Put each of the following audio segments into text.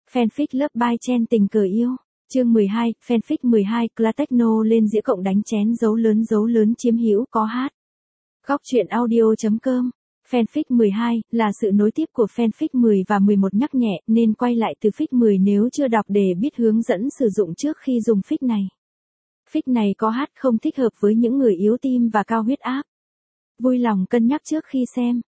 Fanfic Love by Chen tình cờ yêu. Chương 12, Fanfic 12, Clatechno lên dĩa cộng đánh chén dấu lớn chiếm hữu có hát. Góc truyện audio.com. Fanfic 12 là sự nối tiếp của Fanfic 10 và 11 nhắc nhẹ nên quay lại từ fic 10 nếu chưa đọc để biết hướng dẫn sử dụng trước khi dùng fic này. Fic này có hát không thích hợp với những người yếu tim và cao huyết áp. Vui lòng cân nhắc trước khi xem.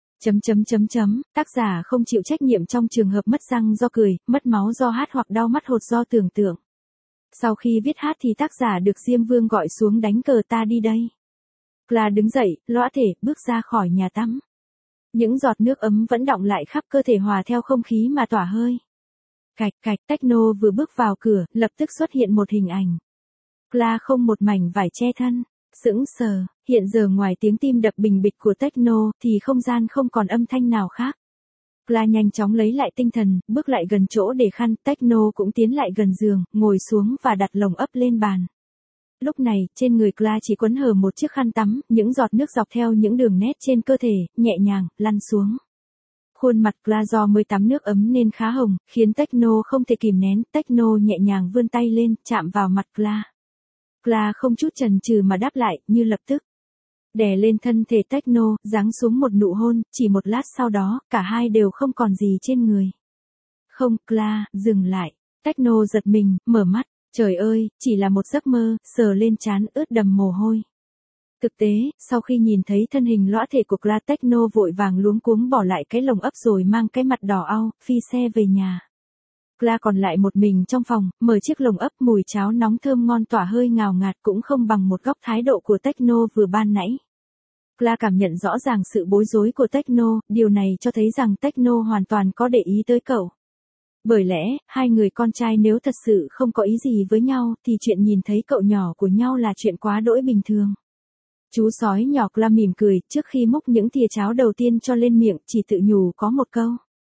Tác giả không chịu trách nhiệm trong trường hợp mất răng do cười, mất máu do hát hoặc đau mắt hột do tưởng tượng. Sau khi viết hát thì tác giả được Diêm Vương gọi xuống đánh cờ ta đi đây. Cla đứng dậy, lõa thể, bước ra khỏi nhà tắm. Những giọt nước ấm vẫn đọng lại khắp cơ thể hòa theo không khí mà tỏa hơi. Cạch, Techno vừa bước vào cửa, lập tức xuất hiện một hình ảnh. Cla không một mảnh vải che thân. Sững sờ, hiện giờ ngoài tiếng tim đập bình bịch của Techno thì không gian không còn âm thanh nào khác. Cla nhanh chóng lấy lại tinh thần, bước lại gần chỗ để khăn, Techno cũng tiến lại gần giường, ngồi xuống và đặt lồng ấp lên bàn. Lúc này, trên người Cla chỉ quấn hở một chiếc khăn tắm, những giọt nước dọc theo những đường nét trên cơ thể, nhẹ nhàng, lăn xuống. Khuôn mặt Cla do mới tắm nước ấm nên khá hồng, khiến Techno không thể kìm nén, Techno nhẹ nhàng vươn tay lên, chạm vào mặt Cla. Cla không chút chần chừ mà đáp lại, như lập tức. Đè lên thân thể Techno, giáng xuống một nụ hôn, chỉ một lát sau đó, cả hai đều không còn gì trên người. Không, Cla, dừng lại. Techno giật mình, mở mắt, trời ơi, chỉ là một giấc mơ, sờ lên trán ướt đầm mồ hôi. Thực tế, sau khi nhìn thấy thân hình lõa thể của Cla, Techno vội vàng luống cuống bỏ lại cái lồng ấp rồi mang cái mặt đỏ au, phi xe về nhà. Cla còn lại một mình trong phòng, mở chiếc lồng ấp, mùi cháo nóng thơm ngon tỏa hơi ngào ngạt cũng không bằng một góc thái độ của Techno vừa ban nãy. Cla cảm nhận rõ ràng sự bối rối của Techno, điều này cho thấy rằng Techno hoàn toàn có để ý tới cậu. Bởi lẽ, hai người con trai nếu thật sự không có ý gì với nhau thì chuyện nhìn thấy cậu nhỏ của nhau là chuyện quá đỗi bình thường. Chú sói nhỏ Cla mỉm cười, trước khi múc những thìa cháo đầu tiên cho lên miệng chỉ tự nhủ có một câu.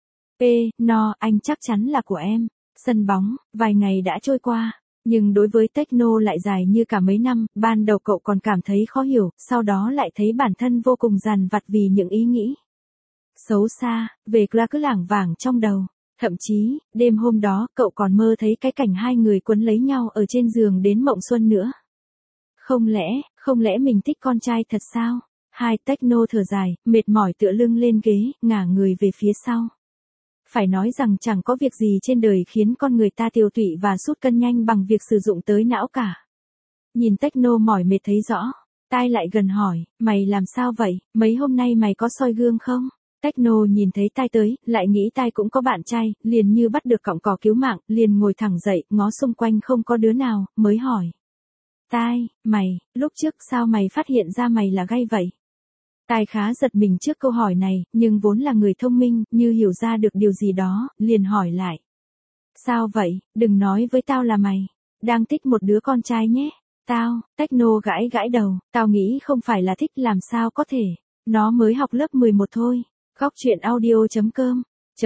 Anh chắc chắn là của em. Sân bóng, vài ngày đã trôi qua, nhưng đối với Techno lại dài như cả mấy năm, ban đầu cậu còn cảm thấy khó hiểu, sau đó lại thấy bản thân vô cùng dằn vặt vì những ý nghĩ xấu xa, về Cla cứ lảng vảng trong đầu. Thậm chí, đêm hôm đó, cậu còn mơ thấy cái cảnh hai người quấn lấy nhau ở trên giường đến mộng xuân nữa. Không lẽ mình thích con trai thật sao? Techno thở dài, mệt mỏi tựa lưng lên ghế, ngả người về phía sau. Phải nói rằng chẳng có việc gì trên đời khiến con người ta tiêu tụy và sút cân nhanh bằng việc sử dụng tới não cả. Nhìn Techno mỏi mệt thấy rõ, tai lại gần hỏi, mày làm sao vậy, mấy hôm nay mày có soi gương không? Techno nhìn thấy tai tới, lại nghĩ tai cũng có bạn trai, liền như bắt được cọng cỏ cứu mạng, liền ngồi thẳng dậy, ngó xung quanh không có đứa nào, mới hỏi. Tai, mày, lúc trước sao mày phát hiện ra mày là gay vậy? Tai khá giật mình trước câu hỏi này, nhưng vốn là người thông minh, như hiểu ra được điều gì đó, liền hỏi lại. Sao vậy, đừng nói với tao là mày đang thích một đứa con trai nhé. Techno gãi đầu, tao nghĩ không phải là thích, làm sao có thể, nó mới học lớp 11 thôi. Góc truyện audio.com.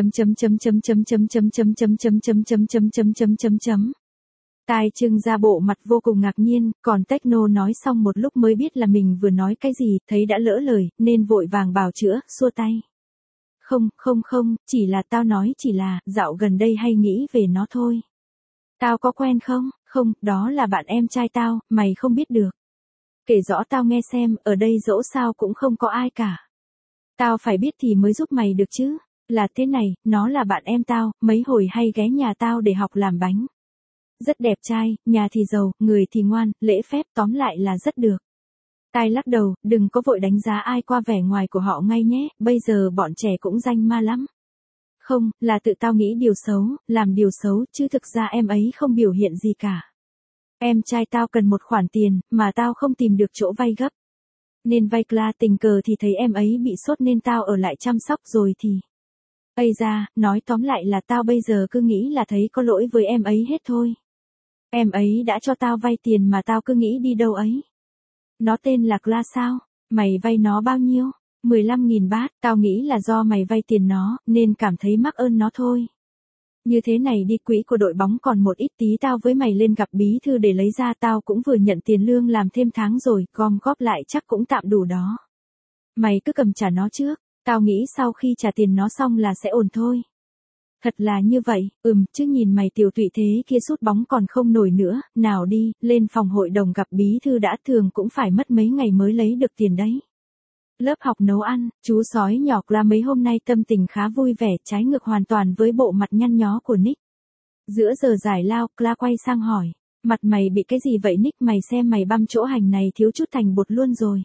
Tai trưng ra bộ mặt vô cùng ngạc nhiên, còn Techno nói xong một lúc mới biết là mình vừa nói cái gì, thấy đã lỡ lời, nên vội vàng bào chữa, xua tay. Không, chỉ là tao nói chỉ là, dạo gần đây hay nghĩ về nó thôi. Tao có quen không? Không, đó là bạn em trai tao, mày không biết được. Kể rõ tao nghe xem, ở đây dẫu sao cũng không có ai cả. Tao phải biết thì mới giúp mày được chứ. Là thế này, nó là bạn em tao, mấy hồi hay ghé nhà tao để học làm bánh. Rất đẹp trai, nhà thì giàu, người thì ngoan, lễ phép, tóm lại là rất được. Tai lắc đầu, đừng có vội đánh giá ai qua vẻ ngoài của họ ngay nhé, bây giờ bọn trẻ cũng danh ma lắm. Không, là tự tao nghĩ điều xấu, làm điều xấu, chứ thực ra em ấy không biểu hiện gì cả. Em trai tao cần một khoản tiền, mà tao không tìm được chỗ vay gấp. Nên vay Cla, tình cờ thì thấy em ấy bị sốt nên tao ở lại chăm sóc rồi thì. Ây da, nói tóm lại là tao bây giờ cứ nghĩ là thấy có lỗi với em ấy hết thôi. Em ấy đã cho tao vay tiền mà tao cứ nghĩ đi đâu ấy. Nó tên là Cla sao? Mày vay nó bao nhiêu? 15.000 baht, tao nghĩ là do mày vay tiền nó, nên cảm thấy mắc ơn nó thôi. Như thế này đi, quỹ của đội bóng còn một ít tí, tao với mày lên gặp bí thư để lấy ra, tao cũng vừa nhận tiền lương làm thêm tháng rồi, gom góp lại chắc cũng tạm đủ đó. Mày cứ cầm trả nó trước, tao nghĩ sau khi trả tiền nó xong là sẽ ổn thôi. Thật là như vậy, chứ nhìn mày tiểu tụy thế kia sút bóng còn không nổi nữa, nào đi, lên phòng hội đồng gặp bí thư đã, thường cũng phải mất mấy ngày mới lấy được tiền đấy. Lớp học nấu ăn, chú sói nhỏ Cla mấy hôm nay tâm tình khá vui vẻ, trái ngược hoàn toàn với bộ mặt nhăn nhó của Nick. Giữa giờ giải lao, Cla quay sang hỏi, mặt mày bị cái gì vậy Nick, mày xem mày băm chỗ hành này thiếu chút thành bột luôn rồi.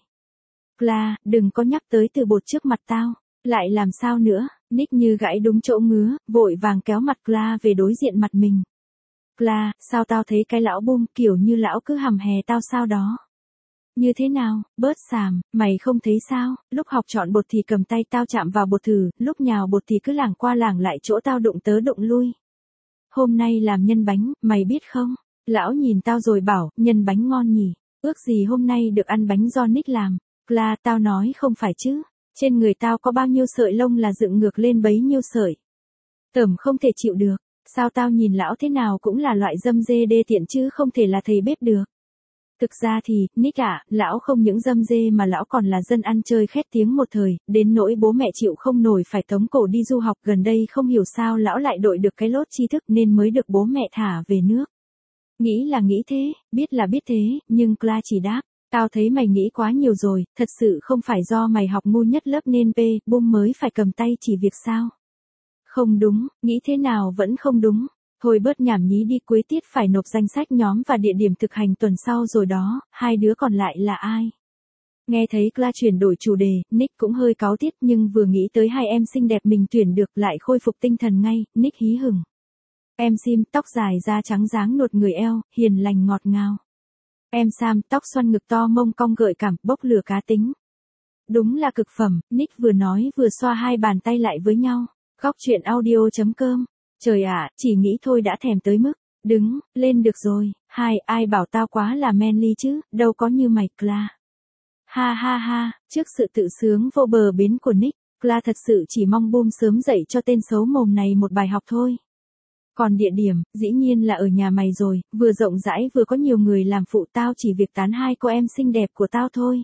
Cla, đừng có nhắc tới từ bột trước mặt tao. Lại làm sao nữa, Nick như gãi đúng chỗ ngứa, vội vàng kéo mặt Cla về đối diện mặt mình. Cla, sao tao thấy cái lão bum kiểu như lão cứ hằm hè tao sao đó. Như thế nào, bớt xàm, mày không thấy sao, lúc học chọn bột thì cầm tay tao chạm vào bột thử, lúc nhào bột thì cứ lảng qua lảng lại chỗ tao đụng tớ đụng lui. Hôm nay làm nhân bánh, mày biết không? Lão nhìn tao rồi bảo, nhân bánh ngon nhỉ, ước gì hôm nay được ăn bánh do Nick làm. Cla, tao nói không phải chứ. Trên người tao có bao nhiêu sợi lông là dựng ngược lên bấy nhiêu sợi. Tởm không thể chịu được, sao tao nhìn lão thế nào cũng là loại dâm dê đê tiện chứ không thể là thầy bếp được. Thực ra thì, Nick lão không những dâm dê mà lão còn là dân ăn chơi khét tiếng một thời, đến nỗi bố mẹ chịu không nổi phải tống cổ đi du học, gần đây không hiểu sao lão lại đội được cái lốt tri thức nên mới được bố mẹ thả về nước. Nghĩ là nghĩ thế, biết là biết thế, nhưng Cla chỉ đáp. Tao thấy mày nghĩ quá nhiều rồi, thật sự không phải do mày học ngu nhất lớp nên bum mới phải cầm tay chỉ việc sao? Không đúng, nghĩ thế nào vẫn không đúng. Thôi bớt nhảm nhí đi, cuối tiết phải nộp danh sách nhóm và địa điểm thực hành tuần sau rồi đó, hai đứa còn lại là ai? Nghe thấy Cla chuyển đổi chủ đề, Nick cũng hơi cáu tiết nhưng vừa nghĩ tới hai em xinh đẹp mình tuyển được lại khôi phục tinh thần ngay, Nick hí hửng. Em Sim, tóc dài da trắng dáng nuột người eo, hiền lành ngọt ngào. Em Sam, tóc xoăn ngực to mông cong gợi cảm, bốc lửa cá tính. Đúng là cực phẩm, Nick vừa nói vừa xoa hai bàn tay lại với nhau. Góc chuyện audio.com. Trời ạ, chỉ nghĩ thôi đã thèm tới mức. Đứng, lên được rồi. Ai bảo tao quá là manly chứ, đâu có như mày Cla. Ha ha ha, trước sự tự sướng vô bờ bến của Nick, Cla thật sự chỉ mong Boom sớm dậy cho tên xấu mồm này một bài học thôi. Còn địa điểm, dĩ nhiên là ở nhà mày rồi, vừa rộng rãi vừa có nhiều người làm phụ, tao chỉ việc tán hai cô em xinh đẹp của tao thôi.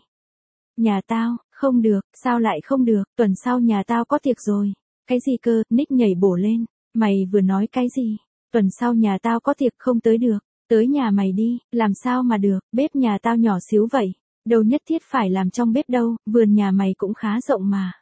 Nhà tao, không được, sao lại không được, tuần sau nhà tao có tiệc rồi. Cái gì cơ, Nick nhảy bổ lên, mày vừa nói cái gì, tuần sau nhà tao có tiệc không tới được, tới nhà mày đi, làm sao mà được, bếp nhà tao nhỏ xíu vậy, đâu nhất thiết phải làm trong bếp đâu, vườn nhà mày cũng khá rộng mà.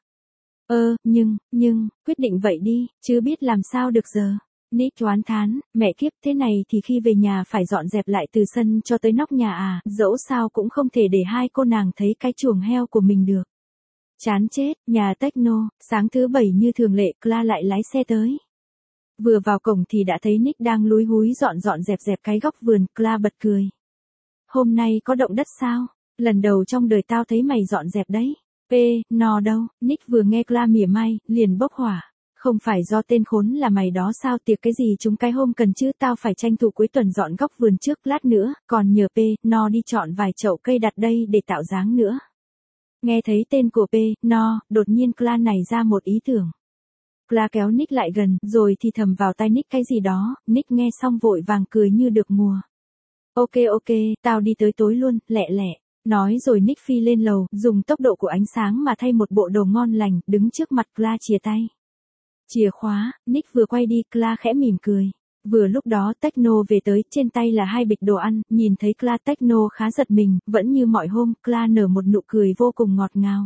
Nhưng, quyết định vậy đi, chứ biết làm sao được giờ. Nick oán thán, mẹ kiếp, thế này thì khi về nhà phải dọn dẹp lại từ sân cho tới nóc nhà à, dẫu sao cũng không thể để hai cô nàng thấy cái chuồng heo của mình được. Chán chết, nhà Techno, sáng thứ bảy như thường lệ, Cla lại lái xe tới. Vừa vào cổng thì đã thấy Nick đang lúi húi dọn dẹp cái góc vườn, Cla bật cười. Hôm nay có động đất sao? Lần đầu trong đời tao thấy mày dọn dẹp đấy. No đâu, Nick vừa nghe Cla mỉa mai, liền bốc hỏa. Không phải do tên khốn là mày đó sao, tiệc cái gì chúng cái hôm cần chứ, tao phải tranh thủ cuối tuần dọn góc vườn trước, lát nữa, còn nhờ No đi chọn vài chậu cây đặt đây để tạo dáng nữa. Nghe thấy tên của No, đột nhiên Cla nảy ra một ý tưởng. Cla kéo Nick lại gần, rồi thì thầm vào tai Nick cái gì đó, Nick nghe xong vội vàng cười như được mùa. Ok, tao đi tới tối luôn, lẹ. Nói rồi Nick phi lên lầu, dùng tốc độ của ánh sáng mà thay một bộ đồ ngon lành, đứng trước mặt Cla chìa tay. Chìa khóa, Nick vừa quay đi, Cla khẽ mỉm cười. Vừa lúc đó Techno về tới, trên tay là hai bịch đồ ăn, nhìn thấy Cla Techno khá giật mình, vẫn như mọi hôm, Cla nở một nụ cười vô cùng ngọt ngào.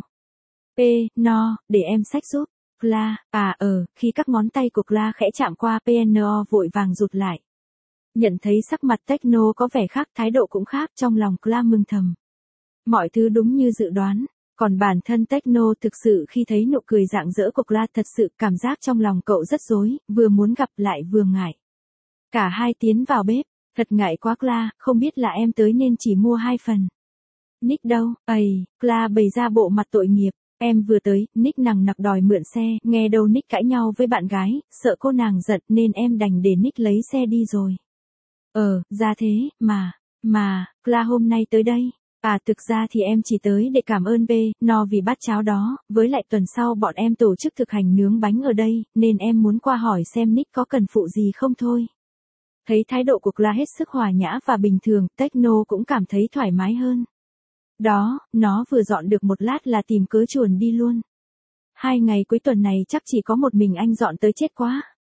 No, để em xách giúp. Cla, khi các ngón tay của Cla khẽ chạm qua, No vội vàng rụt lại. Nhận thấy sắc mặt Techno có vẻ khác, thái độ cũng khác, trong lòng Cla mừng thầm. Mọi thứ đúng như dự đoán. Còn bản thân Techno thực sự khi thấy nụ cười rạng rỡ của Cla thật sự cảm giác trong lòng cậu rất rối, vừa muốn gặp lại vừa ngại. Cả hai tiến vào bếp, thật ngại quá Cla, không biết là em tới nên chỉ mua 2 phần. Nick đâu, Cla bày ra bộ mặt tội nghiệp, em vừa tới, Nick nằng nặc đòi mượn xe, nghe đâu Nick cãi nhau với bạn gái, sợ cô nàng giận nên em đành để Nick lấy xe đi rồi. Ra thế, mà, Cla hôm nay tới đây. Thực ra thì em chỉ tới để cảm ơn No vì bát cháo đó, với lại tuần sau bọn em tổ chức thực hành nướng bánh ở đây, nên em muốn qua hỏi xem Nick có cần phụ gì không thôi. Thấy thái độ của Cla hết sức hòa nhã và bình thường, Techno cũng cảm thấy thoải mái hơn. Đó, nó vừa dọn được một lát là tìm cớ chuồn đi luôn. 2 ngày cuối tuần này chắc chỉ có một mình anh dọn tới chết quá.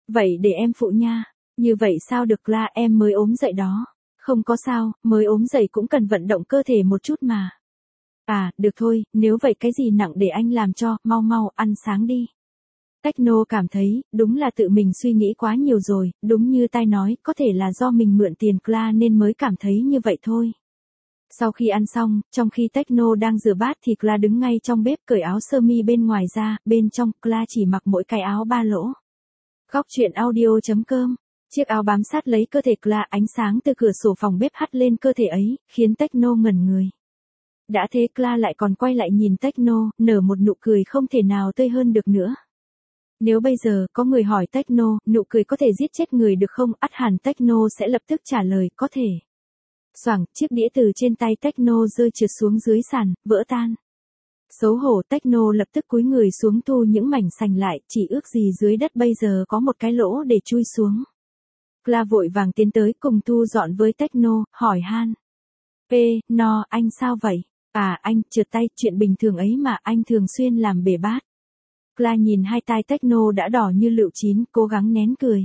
Vậy để em phụ nha. Như vậy sao được Cla, em mới ốm dậy đó. Không có sao, mới ốm dậy cũng cần vận động cơ thể một chút mà. À, được thôi, nếu vậy cái gì nặng để anh làm cho, mau mau, ăn sáng đi. Techno cảm thấy, đúng là tự mình suy nghĩ quá nhiều rồi, đúng như tai nói, có thể là do mình mượn tiền Cla nên mới cảm thấy như vậy thôi. Sau khi ăn xong, trong khi Techno đang rửa bát thì Cla đứng ngay trong bếp cởi áo sơ mi bên ngoài ra, bên trong Cla chỉ mặc mỗi cái áo ba lỗ. Góc truyện audio.com. Chiếc áo bám sát lấy cơ thể Cla, ánh sáng từ cửa sổ phòng bếp hắt lên cơ thể ấy, khiến Techno ngẩn người. Đã thế Cla lại còn quay lại nhìn Techno, nở một nụ cười không thể nào tươi hơn được nữa. Nếu bây giờ có người hỏi Techno, nụ cười có thể giết chết người được không? Ắt hẳn Techno sẽ lập tức trả lời, có thể. Xoảng, chiếc đĩa từ trên tay Techno rơi trượt xuống dưới sàn, vỡ tan. Xấu hổ Techno lập tức cúi người xuống thu những mảnh sành lại, chỉ ước gì dưới đất bây giờ có một cái lỗ để chui xuống. Cla vội vàng tiến tới cùng thu dọn với Techno, hỏi han. No, anh sao vậy? À, anh, trượt tay, chuyện bình thường ấy mà, anh thường xuyên làm bể bát. Cla nhìn hai tai Techno đã đỏ như lựu chín, cố gắng nén cười.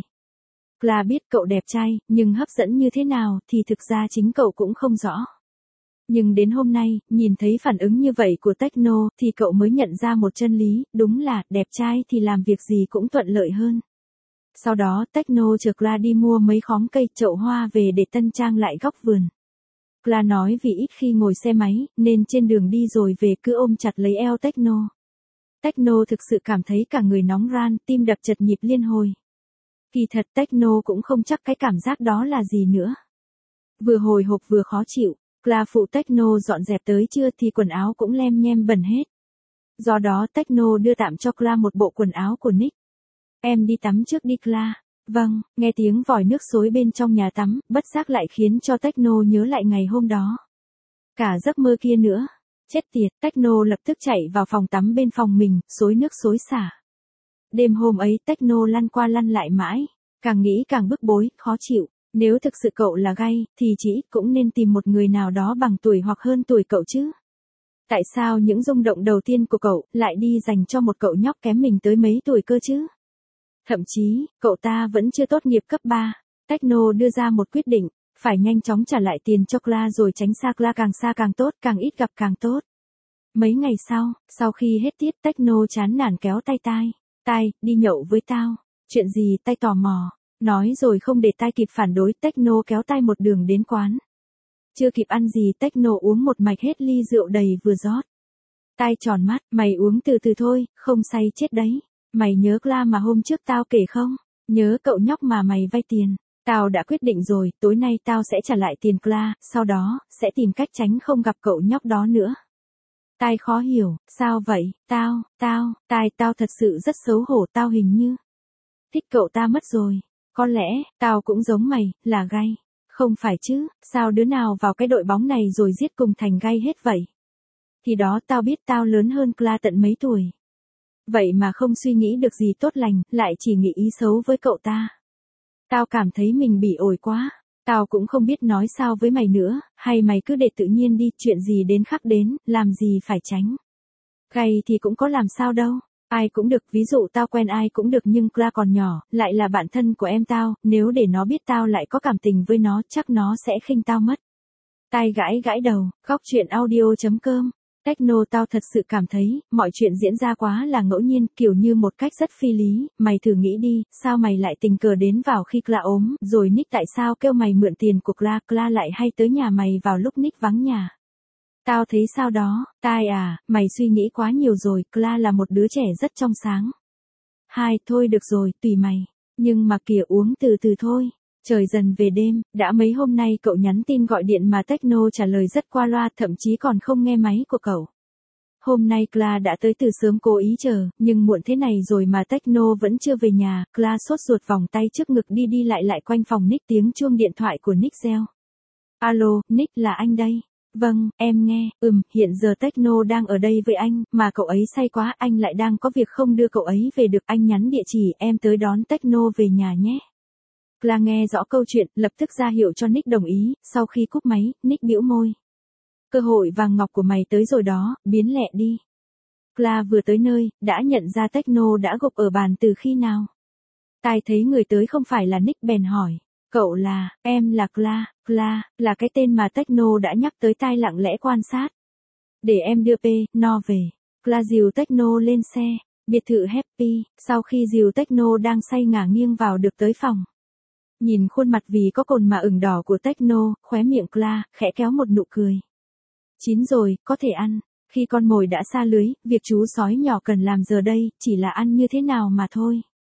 Cla biết cậu đẹp trai, nhưng hấp dẫn như thế nào thì thực ra chính cậu cũng không rõ. Nhưng đến hôm nay, nhìn thấy phản ứng như vậy của Techno thì cậu mới nhận ra một chân lý, đúng là đẹp trai thì làm việc gì cũng thuận lợi hơn. Sau đó Techno chở Cla đi mua mấy khóm cây chậu hoa về để tân trang lại góc vườn. Cla nói vì ít khi ngồi xe máy, nên trên đường đi rồi về cứ ôm chặt lấy eo Techno. Techno thực sự cảm thấy cả người nóng ran, tim đập chật nhịp liên hồi. Kỳ thật Techno cũng không chắc cái cảm giác đó là gì nữa. Vừa hồi hộp vừa khó chịu, Cla phụ Techno dọn dẹp tới trưa thì quần áo cũng lem nhem bẩn hết. Do đó Techno đưa tạm cho Cla một bộ quần áo của Nick. Em đi tắm trước đi Cla. Vâng, nghe tiếng vòi nước xối bên trong nhà tắm, bất giác lại khiến cho Techno nhớ lại ngày hôm đó. Cả giấc mơ kia nữa. Chết tiệt, Techno lập tức chạy vào phòng tắm bên phòng mình, xối nước xối xả. Đêm hôm ấy Techno lăn qua lăn lại mãi, càng nghĩ càng bức bối, khó chịu. Nếu thực sự cậu là gay, thì chỉ cũng nên tìm một người nào đó bằng tuổi hoặc hơn tuổi cậu chứ. Tại sao những rung động đầu tiên của cậu lại đi dành cho một cậu nhóc kém mình tới mấy tuổi cơ chứ? Thậm chí, cậu ta vẫn chưa tốt nghiệp cấp 3. Techno đưa ra một quyết định, phải nhanh chóng trả lại tiền cho Cla rồi tránh xa càng tốt, càng ít gặp càng tốt. Mấy ngày sau khi hết tiết Techno chán nản kéo tay Tai, đi nhậu với tao. Chuyện gì? Tai tò mò. Nói rồi không để Tai kịp phản đối, Techno kéo Tai một đường đến quán. Chưa kịp ăn gì Techno uống một mạch hết ly rượu đầy vừa rót. Tai tròn mắt, mày uống từ từ thôi, không say chết đấy. Mày nhớ Cla mà hôm trước tao kể không? Nhớ cậu nhóc mà mày vay tiền. Tao đã quyết định rồi, tối nay tao sẽ trả lại tiền Cla, sau đó, sẽ tìm cách tránh không gặp cậu nhóc đó nữa. Tai khó hiểu, sao vậy? Tao thật sự rất xấu hổ, tao hình như thích cậu ta mất rồi. Có lẽ, tao cũng giống mày, là gay. Không phải chứ, sao đứa nào vào cái đội bóng này rồi giết cùng thành gay hết vậy? Thì đó tao biết tao lớn hơn Cla tận mấy tuổi. Vậy mà không suy nghĩ được gì tốt lành, lại chỉ nghĩ ý xấu với cậu ta. Tao cảm thấy mình bị ổi quá. Tao cũng không biết nói sao với mày nữa, hay mày cứ để tự nhiên đi, chuyện gì đến khắc đến, làm gì phải tránh. Gay thì cũng có làm sao đâu, ai cũng được, ví dụ tao quen ai cũng được, nhưng Cla còn nhỏ, lại là bạn thân của em tao, nếu để nó biết tao lại có cảm tình với nó, chắc nó sẽ khinh tao mất. Tai gãi đầu, góc truyện audio.com. Techno, tao thật sự cảm thấy, mọi chuyện diễn ra quá là ngẫu nhiên, kiểu như một cách rất phi lý, mày thử nghĩ đi, sao mày lại tình cờ đến vào khi Cla ốm, rồi Nick tại sao kêu mày mượn tiền của Cla lại hay tới nhà mày vào lúc Nick vắng nhà. Tao thấy sao đó, Tai à, mày suy nghĩ quá nhiều rồi, Cla là một đứa trẻ rất trong sáng. Thôi được rồi, tùy mày, nhưng mà kìa uống từ từ thôi. Trời dần về đêm, đã mấy hôm nay cậu nhắn tin gọi điện mà Techno trả lời rất qua loa, thậm chí còn không nghe máy của cậu. Hôm nay Cla đã tới từ sớm cố ý chờ, nhưng muộn thế này rồi mà Techno vẫn chưa về nhà, Cla sốt ruột vòng tay trước ngực đi lại quanh phòng Nick, tiếng chuông điện thoại của Nick reo. Alo, Nick, là anh đây. Vâng, em nghe, hiện giờ Techno đang ở đây với anh, mà cậu ấy say quá, anh lại đang có việc không đưa cậu ấy về được, anh nhắn địa chỉ, em tới đón Techno về nhà nhé. Cla nghe rõ câu chuyện, lập tức ra hiệu cho Nick đồng ý, sau khi cúp máy, Nick bĩu môi. Cơ hội vàng ngọc của mày tới rồi đó, biến lẹ đi. Cla vừa tới nơi, đã nhận ra Techno đã gục ở bàn từ khi nào. Tai thấy người tới không phải là Nick bèn hỏi. Cậu là, em là Cla, là cái tên mà Techno đã nhắc tới tai lặng lẽ quan sát. Để em đưa no về. Cla dìu Techno lên xe, biệt thự Happy, sau khi dìu Techno đang say ngả nghiêng vào được tới phòng. Nhìn khuôn mặt vì có cồn mà ửng đỏ của Techno, khóe miệng Cla, khẽ kéo một nụ cười. Chín rồi, có thể ăn. Khi con mồi đã xa lưới, việc chú sói nhỏ cần làm giờ đây, chỉ là ăn như thế nào mà thôi.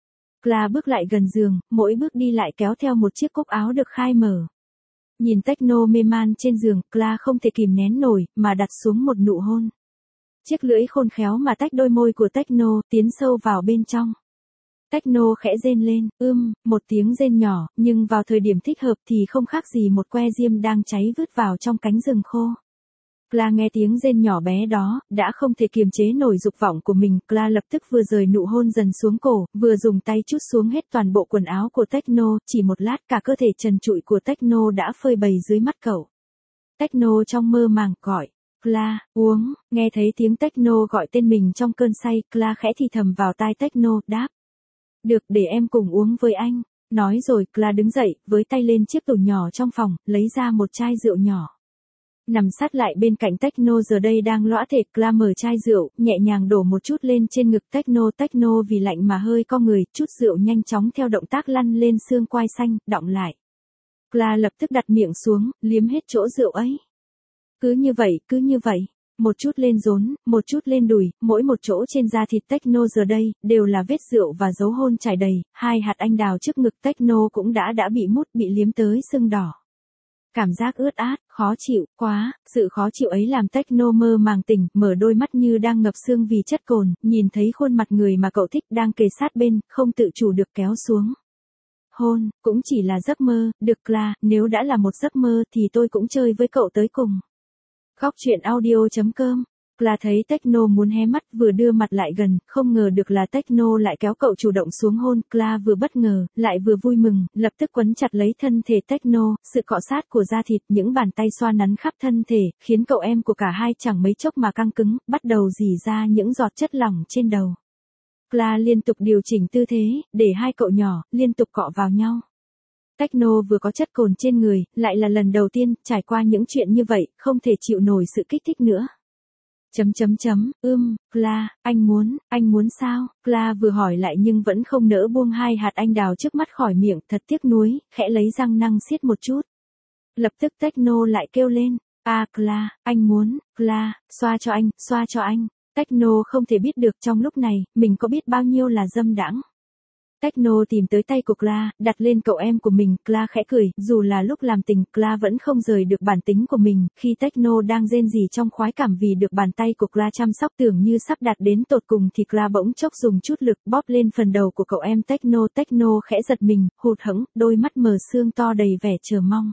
Cla bước lại gần giường, mỗi bước đi lại kéo theo một chiếc cúc áo được khai mở. Nhìn Techno mê man trên giường, Cla không thể kìm nén nổi, mà đặt xuống một nụ hôn. Chiếc lưỡi khôn khéo mà tách đôi môi của Techno, tiến sâu vào bên trong. Techno khẽ rên lên, một tiếng rên nhỏ, nhưng vào thời điểm thích hợp thì không khác gì một que diêm đang cháy vứt vào trong cánh rừng khô. Cla nghe tiếng rên nhỏ bé đó, đã không thể kiềm chế nổi dục vọng của mình, Cla lập tức vừa rời nụ hôn dần xuống cổ, vừa dùng tay trút xuống hết toàn bộ quần áo của Techno, chỉ một lát cả cơ thể trần trụi của Techno đã phơi bày dưới mắt cậu. Techno trong mơ màng gọi, Cla, uống, nghe thấy tiếng Techno gọi tên mình trong cơn say, Cla khẽ thì thầm vào tai Techno, đáp. Được, để em cùng uống với anh. Nói rồi, Cla đứng dậy, với tay lên chiếc tủ nhỏ trong phòng, lấy ra một chai rượu nhỏ. Nằm sát lại bên cạnh Techno giờ đây đang lõa thể, Cla mở chai rượu, nhẹ nhàng đổ một chút lên trên ngực Techno vì lạnh mà hơi co người, chút rượu nhanh chóng theo động tác lăn lên xương quai xanh, đọng lại. Cla lập tức đặt miệng xuống, liếm hết chỗ rượu ấy. Cứ như vậy. Một chút lên rốn, một chút lên đùi, mỗi một chỗ trên da thịt Techno giờ đây, đều là vết rượu và dấu hôn trải đầy, 2 hạt anh đào trước ngực Techno cũng đã bị mút bị liếm tới sưng đỏ. Cảm giác ướt át, khó chịu, quá, sự khó chịu ấy làm Techno mơ màng tỉnh, mở đôi mắt như đang ngập sương vì chất cồn, nhìn thấy khuôn mặt người mà cậu thích đang kề sát bên, không tự chủ được kéo xuống. Hôn, cũng chỉ là giấc mơ, được Cla, nếu đã là một giấc mơ thì tôi cũng chơi với cậu tới cùng. Góc truyện audio.com. Cla thấy Techno muốn hé mắt vừa đưa mặt lại gần, không ngờ được là Techno lại kéo cậu chủ động xuống hôn. Cla vừa bất ngờ, lại vừa vui mừng, lập tức quấn chặt lấy thân thể Techno, sự cọ sát của da thịt, những bàn tay xoa nắn khắp thân thể, khiến cậu em của cả hai chẳng mấy chốc mà căng cứng, bắt đầu rỉ ra những giọt chất lỏng trên đầu. Cla liên tục điều chỉnh tư thế, để hai cậu nhỏ, liên tục cọ vào nhau. Techno vừa có chất cồn trên người, lại là lần đầu tiên, trải qua những chuyện như vậy, không thể chịu nổi sự kích thích nữa. Cla, anh muốn sao? Cla vừa hỏi lại nhưng vẫn không nỡ buông 2 hạt anh đào trước mắt khỏi miệng, thật tiếc nuối, khẽ lấy răng năng siết một chút. Lập tức Techno lại kêu lên, Cla, anh muốn, Cla, xoa cho anh. Techno không thể biết được trong lúc này, mình có biết bao nhiêu là dâm đãng. Techno tìm tới tay của Cla, đặt lên cậu em của mình, Cla khẽ cười, dù là lúc làm tình, Cla vẫn không rời được bản tính của mình, khi Techno đang rên rỉ trong khoái cảm vì được bàn tay của Cla chăm sóc tưởng như sắp đạt đến tột cùng thì Cla bỗng chốc dùng chút lực bóp lên phần đầu của cậu em Techno khẽ giật mình, hụt hẫng, đôi mắt mờ sương to đầy vẻ chờ mong.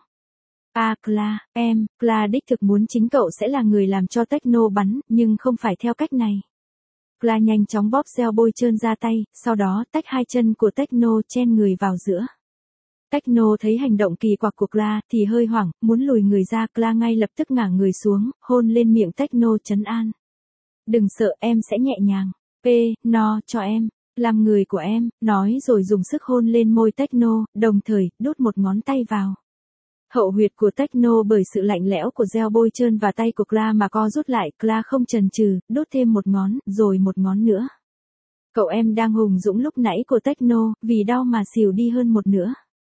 Cla, Cla đích thực muốn chính cậu sẽ là người làm cho Techno bắn, nhưng không phải theo cách này. Cla nhanh chóng bóp gel bôi trơn ra tay, sau đó tách 2 chân của Techno chen người vào giữa. Techno thấy hành động kỳ quặc của Cla thì hơi hoảng, muốn lùi người ra, Cla ngay lập tức ngả người xuống, hôn lên miệng Techno trấn an. Đừng sợ, em sẽ nhẹ nhàng. No cho em, làm người của em, nói rồi dùng sức hôn lên môi Techno, đồng thời đút một ngón tay vào. Hậu huyệt của Techno bởi sự lạnh lẽo của gel bôi trơn và tay của Cla mà co rút lại, Cla không chần chừ, đút thêm một ngón, rồi một ngón nữa. Cậu em đang hùng dũng lúc nãy của Techno, vì đau mà xỉu đi hơn một nữa.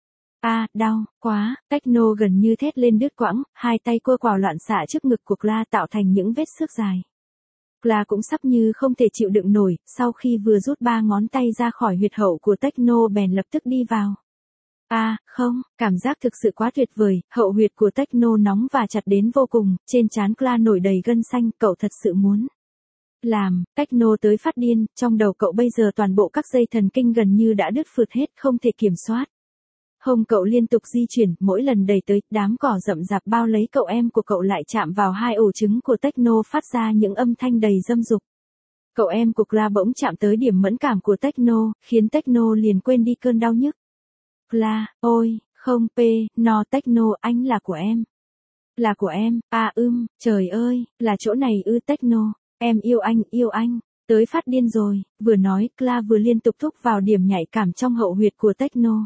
Đau, quá, Techno gần như thét lên đứt quãng, 2 tay cua quào loạn xạ trước ngực của Cla tạo thành những vết xước dài. Cla cũng sắp như không thể chịu đựng nổi, sau khi vừa rút 3 ngón tay ra khỏi huyệt hậu của Techno bèn lập tức đi vào. Không, cảm giác thực sự quá tuyệt vời, hậu huyệt của Techno nóng và chặt đến vô cùng, trên trán Cla nổi đầy gân xanh, cậu thật sự muốn làm. Techno tới phát điên, trong đầu cậu bây giờ toàn bộ các dây thần kinh gần như đã đứt phượt hết, không thể kiểm soát. Hông cậu liên tục di chuyển, mỗi lần đẩy tới, đám cỏ rậm rạp bao lấy cậu em của cậu lại chạm vào 2 ổ trứng của Techno phát ra những âm thanh đầy dâm dục. Cậu em của Cla bỗng chạm tới điểm mẫn cảm của Techno, khiến Techno liền quên đi cơn đau nhức. Cla, ôi, không, no Techno, anh là của em. Là của em, trời ơi, là chỗ này Techno, em yêu anh. Tới phát điên rồi, vừa nói, Cla vừa liên tục thúc vào điểm nhạy cảm trong hậu huyệt của Techno.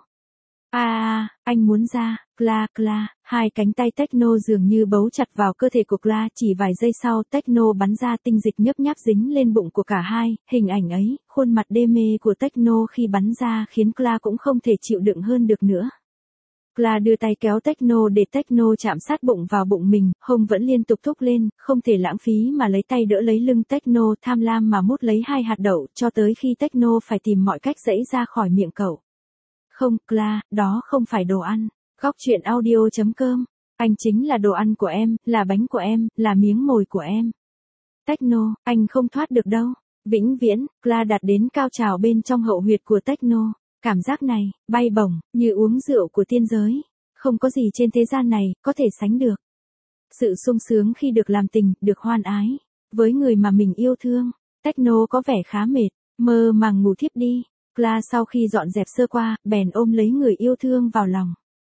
Anh muốn ra, Cla, hai cánh tay Techno dường như bấu chặt vào cơ thể của Cla, chỉ vài giây sau Techno bắn ra tinh dịch nhấp nháp dính lên bụng của cả hai, hình ảnh ấy, khuôn mặt đê mê của Techno khi bắn ra khiến Cla cũng không thể chịu đựng hơn được nữa. Cla đưa tay kéo Techno để Techno chạm sát bụng vào bụng mình, hông vẫn liên tục thúc lên, không thể lãng phí mà lấy tay đỡ lấy lưng Techno, tham lam mà mút lấy hai hạt đậu, cho tới khi Techno phải tìm mọi cách giãy ra khỏi miệng cậu. Không, Cla, đó không phải đồ ăn. Góc truyện audio.com. Anh chính là đồ ăn của em, là bánh của em, là miếng mồi của em. Techno, anh không thoát được đâu. Vĩnh viễn, Cla đạt đến cao trào bên trong hậu huyệt của Techno. Cảm giác này, bay bổng, như uống rượu của tiên giới. Không có gì trên thế gian này, có thể sánh được. Sự sung sướng khi được làm tình, được hoan ái. Với người mà mình yêu thương, Techno có vẻ khá mệt, mơ màng ngủ thiếp đi. Cla sau khi dọn dẹp sơ qua, bèn ôm lấy người yêu thương vào lòng.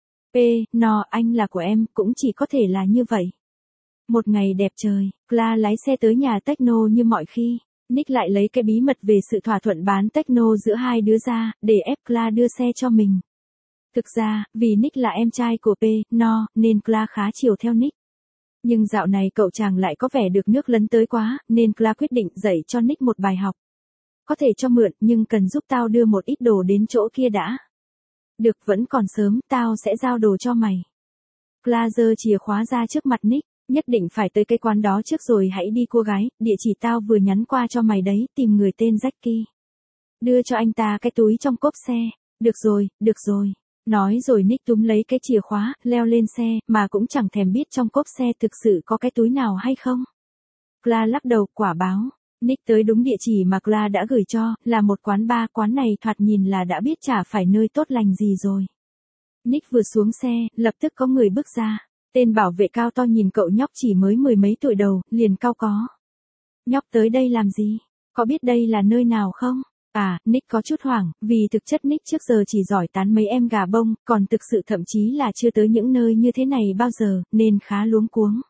Anh là của em, cũng chỉ có thể là như vậy. Một ngày đẹp trời, Cla lái xe tới nhà Techno như mọi khi. Nick lại lấy cái bí mật về sự thỏa thuận bán Techno giữa hai đứa ra, để ép Cla đưa xe cho mình. Thực ra, vì Nick là em trai của nên Cla khá chiều theo Nick. Nhưng dạo này cậu chàng lại có vẻ được nước lấn tới quá, nên Cla quyết định dạy cho Nick một bài học. Có thể cho mượn, nhưng cần giúp tao đưa một ít đồ đến chỗ kia đã. Được, vẫn còn sớm, tao sẽ giao đồ cho mày. Cla giơ chìa khóa ra trước mặt Nick, nhất định phải tới cái quán đó trước rồi hãy đi cô gái, địa chỉ tao vừa nhắn qua cho mày đấy, tìm người tên Jackie. Đưa cho anh ta cái túi trong cốp xe. Được rồi. Nói rồi Nick túm lấy cái chìa khóa, leo lên xe, mà cũng chẳng thèm biết trong cốp xe thực sự có cái túi nào hay không. Cla lắc đầu, quả báo. Nick tới đúng địa chỉ mà Cla đã gửi cho, là một quán bar, quán này thoạt nhìn là đã biết chả phải nơi tốt lành gì rồi. Nick vừa xuống xe, lập tức có người bước ra. Tên bảo vệ cao to nhìn cậu nhóc chỉ mới mười mấy tuổi đầu, liền cau có. Nhóc tới đây làm gì? Có biết đây là nơi nào không? Nick có chút hoảng, vì thực chất Nick trước giờ chỉ giỏi tán mấy em gà bông, còn thực sự thậm chí là chưa tới những nơi như thế này bao giờ, nên khá luống cuống.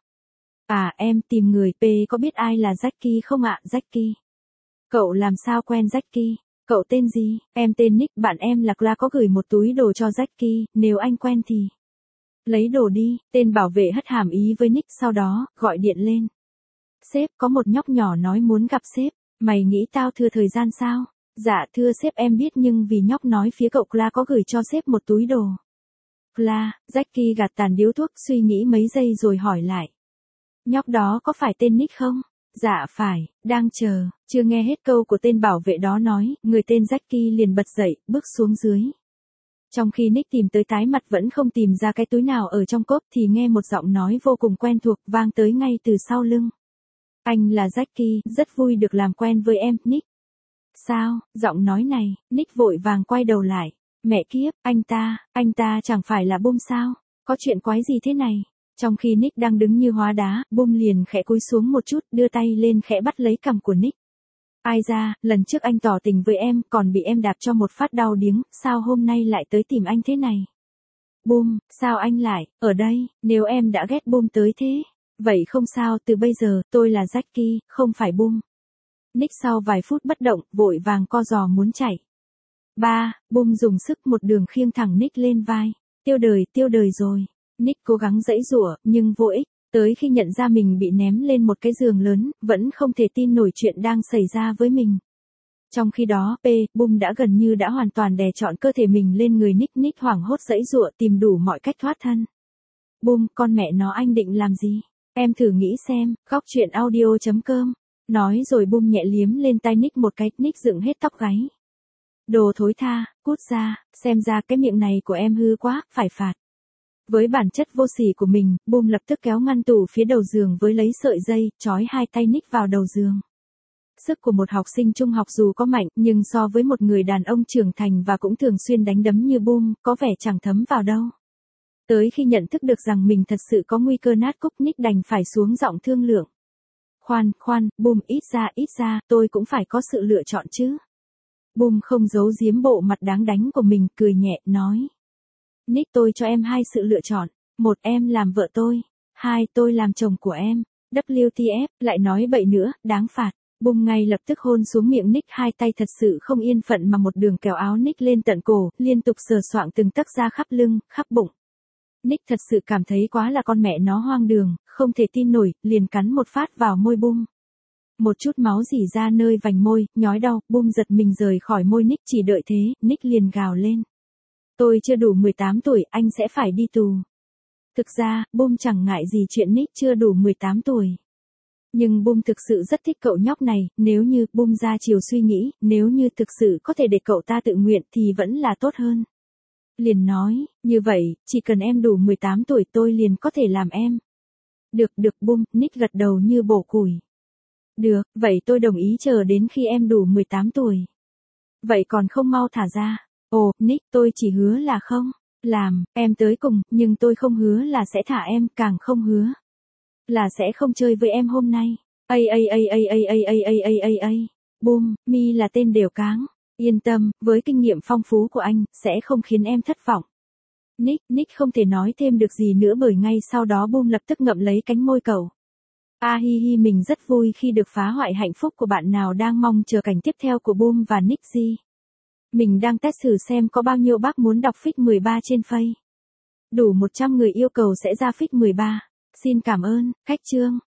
Em tìm người, có biết ai là Jackie không ạ? Jackie. Cậu làm sao quen Jackie? Cậu tên gì? Em tên Nick, bạn em là Cla có gửi một túi đồ cho Jackie, nếu anh quen thì lấy đồ đi. Tên bảo vệ hất hàm ý với Nick, sau đó gọi điện lên. Sếp, có một nhóc nhỏ nói muốn gặp sếp. Mày nghĩ tao thừa thời gian sao? Dạ thưa sếp, em biết, nhưng vì nhóc nói phía cậu Cla có gửi cho sếp một túi đồ. Cla, Jackie gạt tàn điếu thuốc, suy nghĩ mấy giây rồi hỏi lại. Nhóc đó có phải tên Nick không? Dạ phải, đang chờ. Chưa nghe hết câu của tên bảo vệ đó nói, người tên Jackie liền bật dậy, bước xuống dưới. Trong khi Nick tìm tới tái mặt vẫn không tìm ra cái túi nào ở trong cốp thì nghe một giọng nói vô cùng quen thuộc vang tới ngay từ sau lưng. Anh là Jackie, rất vui được làm quen với em, Nick. Sao? Giọng nói này, Nick vội vàng quay đầu lại. Mẹ kiếp, anh ta chẳng phải là Bum sao? Có chuyện quái gì thế này? Trong khi Nick đang đứng như hóa đá, Bum liền khẽ cúi xuống một chút, đưa tay lên khẽ bắt lấy cằm của Nick. Ai ra, lần trước anh tỏ tình với em, còn bị em đạp cho một phát đau điếng, sao hôm nay lại tới tìm anh thế này? Bum, sao anh lại ở đây? Nếu em đã ghét Bum tới thế, vậy không sao, từ bây giờ, tôi là Jackie, không phải Bum. Nick sau vài phút bất động, vội vàng co giò muốn chạy. Bum dùng sức một đường khiêng thẳng Nick lên vai. Tiêu đời rồi. Nick cố gắng giãy giụa, nhưng vô ích. Tới khi nhận ra mình bị ném lên một cái giường lớn, vẫn không thể tin nổi chuyện đang xảy ra với mình. Trong khi đó, Bum đã gần như đã hoàn toàn đè trọn cơ thể mình lên người Nick. Nick hoảng hốt giãy giụa tìm đủ mọi cách thoát thân. Bum, con mẹ nó, anh định làm gì? Em thử nghĩ xem. Góc truyện audio.com. Nói rồi Bum nhẹ liếm lên tai Nick một cái, Nick dựng hết tóc gáy. Đồ thối tha, cút ra, xem ra cái miệng này của em hư quá, phải phạt. Với bản chất vô sỉ của mình, Bum lập tức kéo ngăn tủ phía đầu giường với lấy sợi dây, trói hai tay Nick vào đầu giường. Sức của một học sinh trung học dù có mạnh, nhưng so với một người đàn ông trưởng thành và cũng thường xuyên đánh đấm như Bum, có vẻ chẳng thấm vào đâu. Tới khi nhận thức được rằng mình thật sự có nguy cơ nát cúc, Nick đành phải xuống giọng thương lượng. Khoan, Bum, ít ra, tôi cũng phải có sự lựa chọn chứ. Bum không giấu giếm bộ mặt đáng đánh của mình, cười nhẹ, nói. Nick, tôi cho em hai sự lựa chọn. Một, em làm vợ tôi. Hai, tôi làm chồng của em. WTF, lại nói bậy nữa, đáng phạt. Boom ngay lập tức hôn xuống miệng Nick, hai tay thật sự không yên phận mà một đường kéo áo Nick lên tận cổ, liên tục sờ soạng từng tấc da khắp lưng, khắp bụng. Nick thật sự cảm thấy quá là con mẹ nó hoang đường, không thể tin nổi, liền cắn một phát vào môi Boom. Một chút máu rỉ ra nơi vành môi, nhói đau, Boom giật mình rời khỏi môi Nick, chỉ đợi thế, Nick liền gào lên. Tôi chưa đủ 18 tuổi, anh sẽ phải đi tù. Thực ra, Boom chẳng ngại gì chuyện Nick chưa đủ 18 tuổi. Nhưng Boom thực sự rất thích cậu nhóc này, nếu như Boom ra chiều suy nghĩ, nếu như thực sự có thể để cậu ta tự nguyện thì vẫn là tốt hơn. Liền nói, như vậy, chỉ cần em đủ 18 tuổi tôi liền có thể làm em. Được, Boom, Nick gật đầu như bổ củi. Được, vậy tôi đồng ý chờ đến khi em đủ 18 tuổi. Vậy còn không mau thả ra. Ồ, Nick, tôi chỉ hứa là không làm em tới cùng, nhưng tôi không hứa là sẽ thả em, càng không hứa là sẽ không chơi với em hôm nay. Boom, mi là tên đều cáng. Yên tâm, với kinh nghiệm phong phú của anh, sẽ không khiến em thất vọng. Nick không thể nói thêm được gì nữa bởi ngay sau đó Boom lập tức ngậm lấy cánh môi cậu. Mình rất vui khi được phá hoại hạnh phúc của bạn nào đang mong chờ cảnh tiếp theo của Boom và Nick G. Mình đang test thử xem có bao nhiêu bác muốn đọc fic 13 trên Face. Đủ 100 người yêu cầu sẽ ra fic 13. Xin cảm ơn, khách chương.